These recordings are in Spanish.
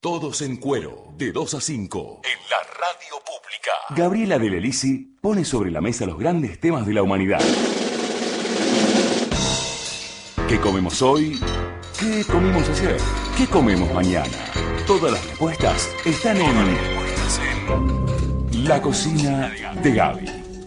Todos en cuero, de 2 a 5, en la radio pública. Gabriela de Lelisi pone sobre la mesa los grandes temas de la humanidad. ¿Qué comemos hoy? ¿Qué comimos ayer? ¿Qué comemos mañana? Todas las respuestas están en La Cocina de Gaby.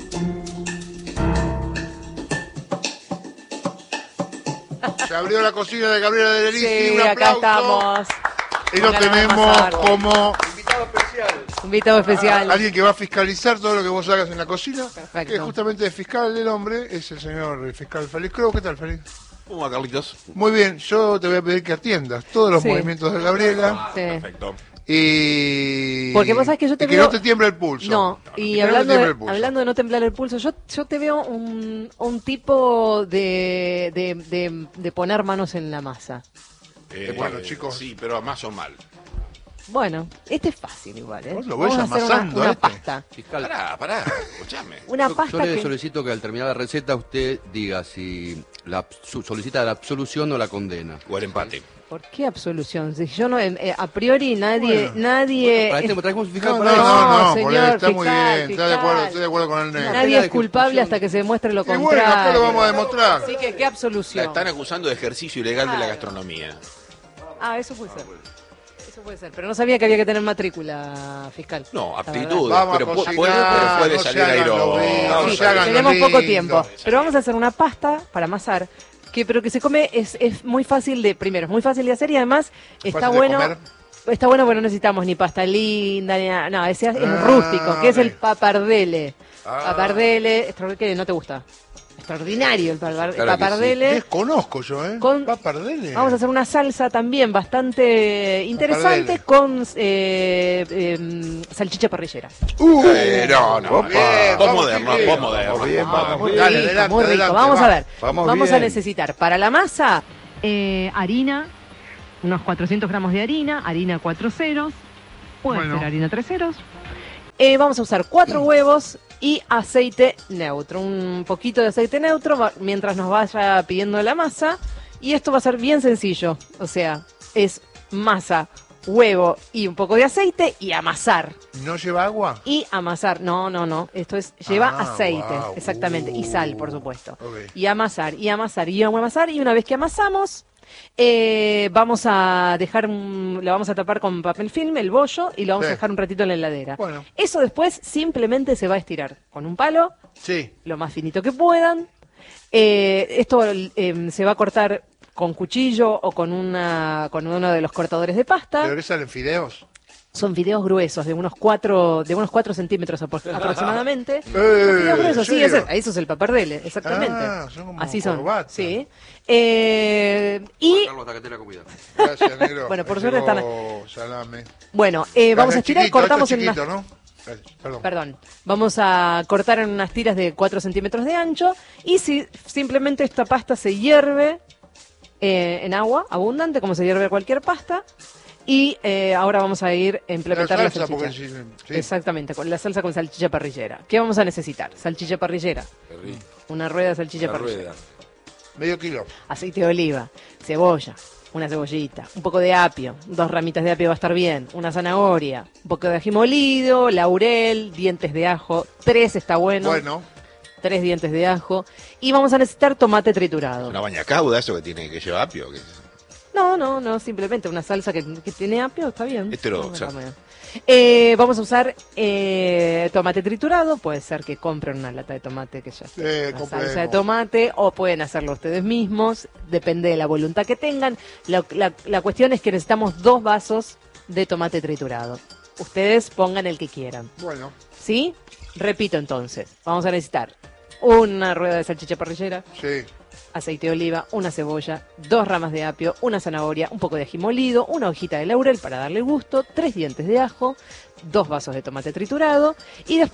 Se abrió la cocina de Gabriela de Lelisi. Sí, un aplauso. acá estamos. Y lo tenemos como invitado especial. alguien que va a fiscalizar todo lo que vos hagas en la cocina. Perfecto. Que justamente es fiscal del hombre, es el señor fiscal Félix Crow. ¿Qué tal, Félix? ¿Cómo va, Carlitos? Muy bien, yo te voy a pedir que atiendas todos los Sí. movimientos de Gabriela. Sí. Perfecto. Y Porque vos sabés que yo te y que veo... no te tiemble el pulso. No, Y y que no te hablando, tiemble de, el pulso. hablando de no temblar el pulso, yo te veo un tipo de poner manos en la masa. Bueno, chicos. Sí, pero más o mal. Bueno, este es fácil igual, ¿eh? Vos lo ves Vamos a hacer amasando una este. pasta. Fiscal, Pará, escuchame. Una yo pasta le que... solicito que al terminar la receta usted diga si solicita la absolución o la condena. O el empate. ¿Por qué absolución? Si yo no, a priori nadie... Bueno. nadie Para este traemos un fiscal No, para no, eso. no, señor, porque está muy fiscal, bien, está de acuerdo, fiscal. estoy de acuerdo con el negro. Nadie pena es de culpable ejecución. hasta que se demuestre lo Y bueno, contrario. acá lo vamos a demostrar. Así que, ¿qué La absolución? están acusando de ejercicio ilegal de la gastronomía. Ah, eso puede ser. Eso puede ser, pero no sabía que había que tener matrícula fiscal. No, La aptitudes, Vamos a pero cocinar, pero puede no se salir hagan airo. los vivos, verdad. no Sí, se hagan los tenemos poco lindos. tiempo. Pero vamos a hacer una pasta para amasar, pero que se come, es muy fácil de, primero, es muy fácil de hacer y además está Fácil de bueno. comer. Está bueno porque no necesitamos ni pasta linda, ni nada. No, ese es rústico, que es el bien. papardelle. Ah. Papardelle, que no te gusta. Extraordinario el Claro que papardelle. Desconozco yo, ¿eh? Con- Papardelle. Vamos a hacer una salsa también bastante interesante Papardelle. con salchicha parrillera. No, Bien, vos vamos, moderno, Chiqui. vos moderno. Vamos bien, vamos Muy bien. Dale, rico, adelante, muy rico. adelante, Vamos va. a ver. Vamos Vamos a bien. necesitar para la masa harina, unos 400 gramos de harina 4 ceros, puede Bueno. ser harina 3 ceros. Vamos a usar 4 huevos y aceite neutro, un poquito de aceite neutro mientras nos vaya pidiendo la masa. Y esto va a ser bien sencillo, o sea, es masa, huevo y un poco de aceite y amasar. ¿No lleva agua? Y amasar, no, esto es, lleva Ah, aceite, guau. exactamente, y sal, por supuesto. Ok. Y amasar, y amasar, y amasar, y una vez que amasamos, vamos a dejar, lo vamos a tapar con papel film, el bollo, y lo vamos Sí. a dejar un ratito en la heladera. Bueno. Eso después simplemente se va a estirar con un palo, Sí. lo más finito que puedan. Esto se va a cortar con cuchillo o con uno de los cortadores de pasta. ¿Pero qué salen fideos? Son fideos gruesos, de unos 4 centímetros aproximadamente. Son fideos gruesos, sí, ¿en serio? eso es el papardelle, exactamente. Ah, son como Así son. corbatas. Sí. Y Carlos, hasta que tenga comida. Gracias, negro. Bueno, por Me suerte llegó salame. bueno, vamos a estirar, Chiquito, cortamos esto en es unas... chiquito, ¿no? Perdón. Perdón, vamos a cortar en unas tiras de 4 centímetros de ancho y si simplemente esta pasta se hierve en agua abundante, como se hierve cualquier pasta, y ahora vamos a ir a implementar la salsa, porque salchicha. sí. Exactamente, con la salsa con salchicha parrillera. ¿Qué vamos a necesitar? Salchicha parrillera, una rueda de salchicha parrillera, Medio kilo. aceite de oliva, cebolla, una cebollita, un poco de apio, 2 ramitas de apio va a estar bien, una zanahoria, un poco de ají molido, laurel, dientes de ajo, 3 está bueno, Bueno, 3 dientes de ajo, y vamos a necesitar tomate triturado. Una bañacauda, eso que tiene que llevar apio. No, simplemente una salsa que tiene apio, está bien. Heterodoxa. Está bien. Vamos a usar tomate triturado, puede ser que compren una lata de tomate que ya está, una salsa de compremos. tomate, o pueden hacerlo ustedes mismos, depende de la voluntad que tengan. La cuestión es que necesitamos 2 vasos de tomate triturado. Ustedes pongan el que quieran, bueno. ¿sí? Repito entonces, vamos a necesitar una rueda de salchicha parrillera, Sí. aceite de oliva, una cebolla, 2 ramas de apio, una zanahoria, un poco de ají molido, una hojita de laurel para darle gusto, 3 dientes de ajo, 2 vasos de tomate triturado y después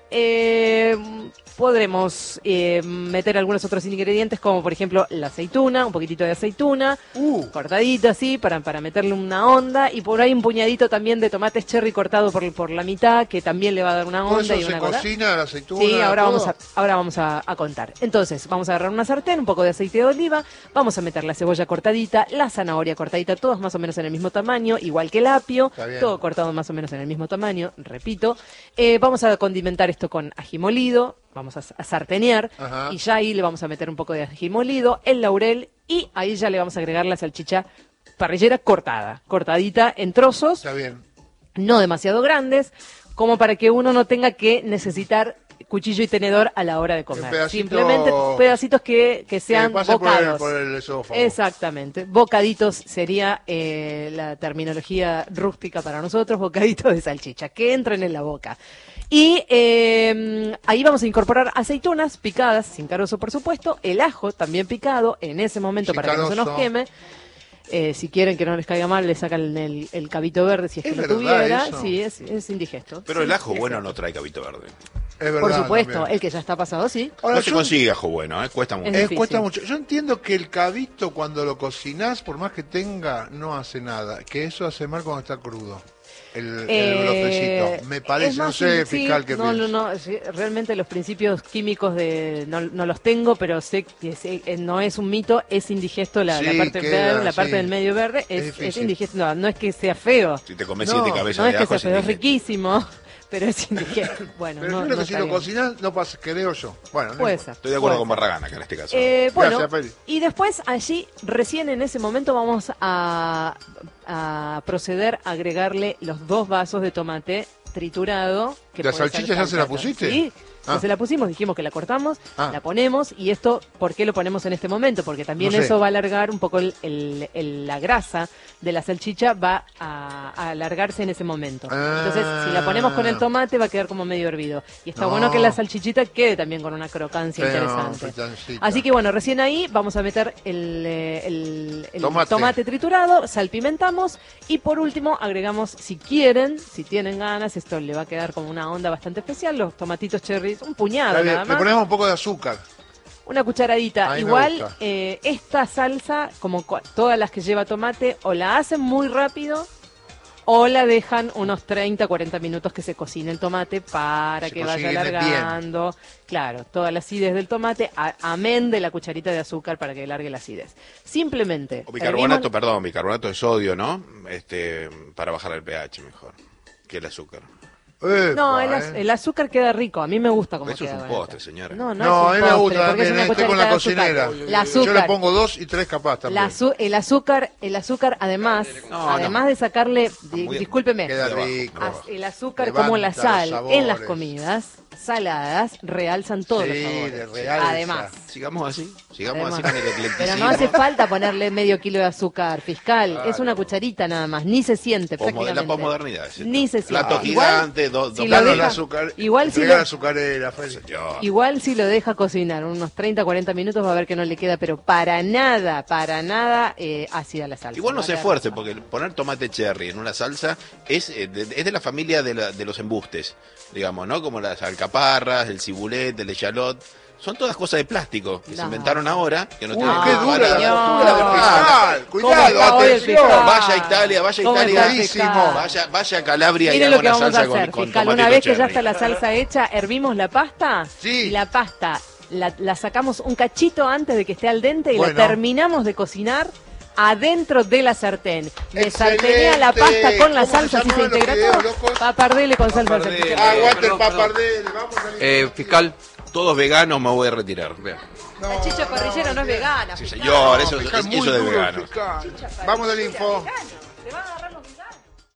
podremos meter algunos otros ingredientes, como por ejemplo la aceituna, un poquitito de aceituna, cortadito así, para meterle una onda, y por ahí un puñadito también de tomates cherry cortado por la mitad, que también le va a dar una ¿Todo onda eso y se una cosa. cocina, la aceituna? Sí, ahora todo? vamos a contar. Entonces, vamos a agarrar una sartén, un poco de aceite de oliva, vamos a meter la cebolla cortadita, la zanahoria cortadita, todos más o menos en el mismo tamaño, igual que el apio, Está bien. todo cortado más o menos en el mismo tamaño, repito. Vamos a condimentar esto con ají molido, vamos a sartenear, Ajá. y ya ahí le vamos a meter un poco de ají molido, el laurel, y ahí ya le vamos a agregar la salchicha parrillera cortadita en trozos, Está bien. no demasiado grandes, como para que uno no tenga que necesitar cuchillo y tenedor a la hora de comer. pedacito- Simplemente pedacitos que sean Que pase bocados. por el esófago. Exactamente. Bocaditos sería la terminología rústica para nosotros, bocaditos de salchicha, que entren en la boca. Y ahí vamos a incorporar aceitunas picadas, sin carozo por supuesto, el ajo también picado, en ese momento Sin para que no se nos carozo. queme. Si quieren que no les caiga mal, le sacan el cabito verde si es ¿Es que lo verdad tuviera. eso? Sí, es indigesto. Pero Sí, el ajo es bueno cierto. no trae cabito verde. Es verdad. Por supuesto, también. el que ya está pasado, sí. Ahora, No se yo- consigue ajo bueno, cuesta mucho. Es difícil. cuesta mucho. Yo entiendo que el cabito cuando lo cocinás, por más que tenga, no hace nada. Que eso hace mal cuando está crudo. El brofecito. Me parece, es más, no sé, sí, fiscal, que no, sí, realmente los principios químicos no los tengo, pero sé que no es un mito, es indigesto la Sí, parte queda, verde, la parte sí. del medio verde, es difícil. indigesto, no es que sea feo, Si te comes No, 7 cabezas no es de que ajo, sea es feo, es indigesto. riquísimo, pero es indigesto. Bueno, Pero no, yo creo no que si está lo bien. cocinás, no pasa, creo yo. Bueno, no Puede importa. ser. Estoy de acuerdo puede con ser. Barragana, que en este caso. Bueno, Gracias, Peri. y después allí, recién en ese momento, vamos a proceder a agregarle los 2 vasos de tomate triturado. Que ¿La puede ser salchicha ya se la salsa. pusiste? Sí, ya Ah. se la pusimos, dijimos que la cortamos, Ah. la ponemos, y esto, ¿por qué lo ponemos en este momento? Porque también No sé. eso va a alargar un poco la grasa de la salchicha, va a alargarse en ese momento. Ah. Entonces, si la ponemos con el tomate, va a quedar como medio hervido. Y está No. bueno que la salchichita quede también con una crocancia Sí, no, interesante. fritancita. Así que bueno, recién ahí vamos a meter el Tomate. tomate triturado, salpimentamos, y por último agregamos, si quieren, si tienen ganas, esto le va a quedar como una onda bastante especial, los tomatitos cherries, un puñado Está bien, nada le más, ponemos un poco de azúcar. una cucharadita. A mí me Igual gusta. esta salsa, como todas las que lleva tomate, o la hacen muy rápido o la dejan unos 30, 40 minutos que se cocine el tomate para Se que vaya cocine bien. alargando. Claro, toda la acidez del tomate, amén de la cucharita de azúcar para que largue la acidez. Simplemente. O bicarbonato, hervimos- perdón, bicarbonato de sodio, ¿no? Para bajar el pH mejor que el azúcar. No, Epa, el azúcar queda rico. A mí me gusta como Eso es queda. un con postre, esto. señora. No, No, es a un mí me postre, gusta porque es también, una estoy con cucharita la de azúcar. cocinera. La azúcar. Yo le pongo 2 y 3 capaz también. El azúcar, además, No, además de sacarle, muy- discúlpeme, Queda Abajo, rico. abajo. el azúcar Levanta como la los sal en las sabores. comidas saladas realzan todos Sí, los sabores. de realza. Además. Sigamos así Además. con el eclecticismo. Pero no hace falta ponerle medio kilo de azúcar, fiscal. Es una cucharita nada más. Ni se siente La prácticamente. posmodernidad. es esto. Ni se siente. Plato Igual, gigante, dos si lo Claro, deja- la azúcar. igual si entrega lo- la azucarera, Feli. Señor. Igual si lo deja cocinar unos 30, 40 minutos va a ver que no le queda, pero para nada ácida la salsa. Igual no Va a se quedar esfuerce, rica. porque poner tomate cherry en una salsa es de la familia de los embustes, digamos, ¿no? Como las alcaparras, el cibulet, el echalot. Son todas cosas de plástico que se No. inventaron ahora, que no Uy, tienen qué nada. dura señor. la fiscal. ¿Cómo Cuidado, está hoy el atención. fiscal? Vaya a Italia, ¿Cómo está el buenísimo. fiscal? Vaya a Calabria y Miren haga lo que una vamos a salsa hacer, con fiscal. tomatito Una vez que ya cherry. está la salsa hecha, hervimos la pasta. Sí. Y la pasta la sacamos un cachito antes de que esté al dente y Bueno. la terminamos de cocinar adentro de la sartén. Le Excelente. sartenea la pasta con la ¿Cómo se salsa, así se llamaban los integra fideos, todo. locos? Papardelle con salsa de Papardelle. salchicha. Aguante el Perdón, papardel. Vamos a Fiscal, Todos veganos, me voy a retirar. vea. La chicha parrillera no es vegana. Sí, fiscal. señor, eso fiscal, es muy eso de duro, vegano. fiscal. Vamos del info. Se va a agarrar los